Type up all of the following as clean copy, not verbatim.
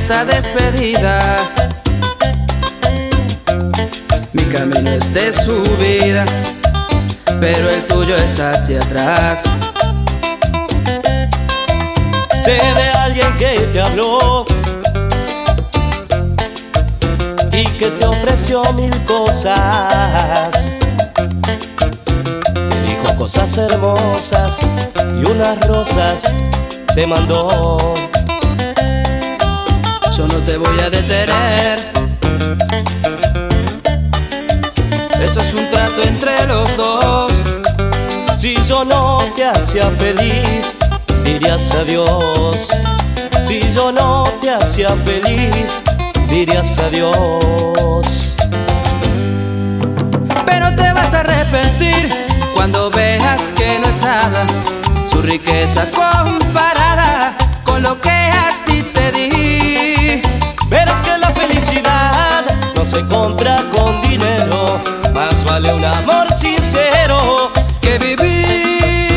esta despedida. Mi camino es de subida, pero el tuyo es hacia atrás. Sé de alguien que te habló y que te ofreció mil cosas. Te dijo cosas hermosas y unas rosas te mandó. Yo no te voy a detener, eso es un trato entre los dos. Si yo no te hacía feliz, dirías adiós. Si yo no te hacía feliz, dirías adiós. Pero te vas a arrepentir cuando veas que no es nada su riqueza comparada con lo que a ti te di. Verás que la felicidad no se compra con dinero, más vale un amor sincero que vivir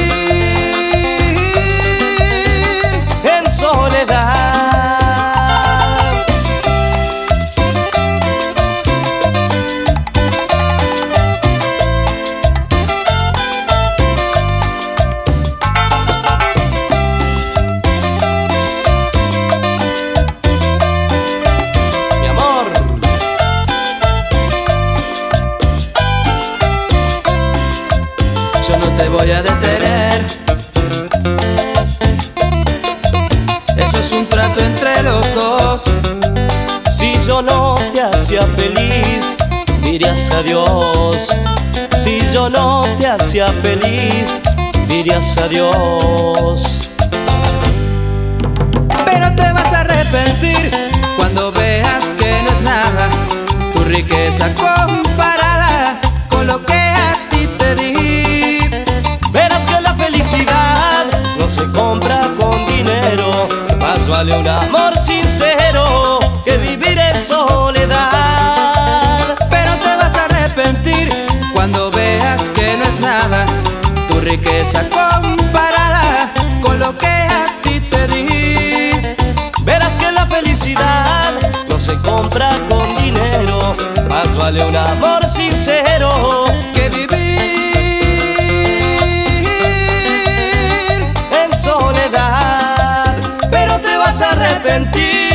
en soledad. Mi amor, yo no te voy a detener, eso es un trato entre los dos. si yo no te hacía feliz, dirías adiós. Si yo no te hacía feliz, dirías adiós. Pero te vas a arrepentir cuando veas que no es nada tu riqueza comparada con lo que a ti te di. Verás que la felicidad no se compra con dinero, más vale un amor sincero que vivir en soledad. Pero te vas a arrepentir cuando veas que no es nada tu riqueza comparada con lo que a ti te di. Verás que la felicidad no se compra con dinero, más vale un amor sincero que vivir en soledad. Pero te vas a arrepentir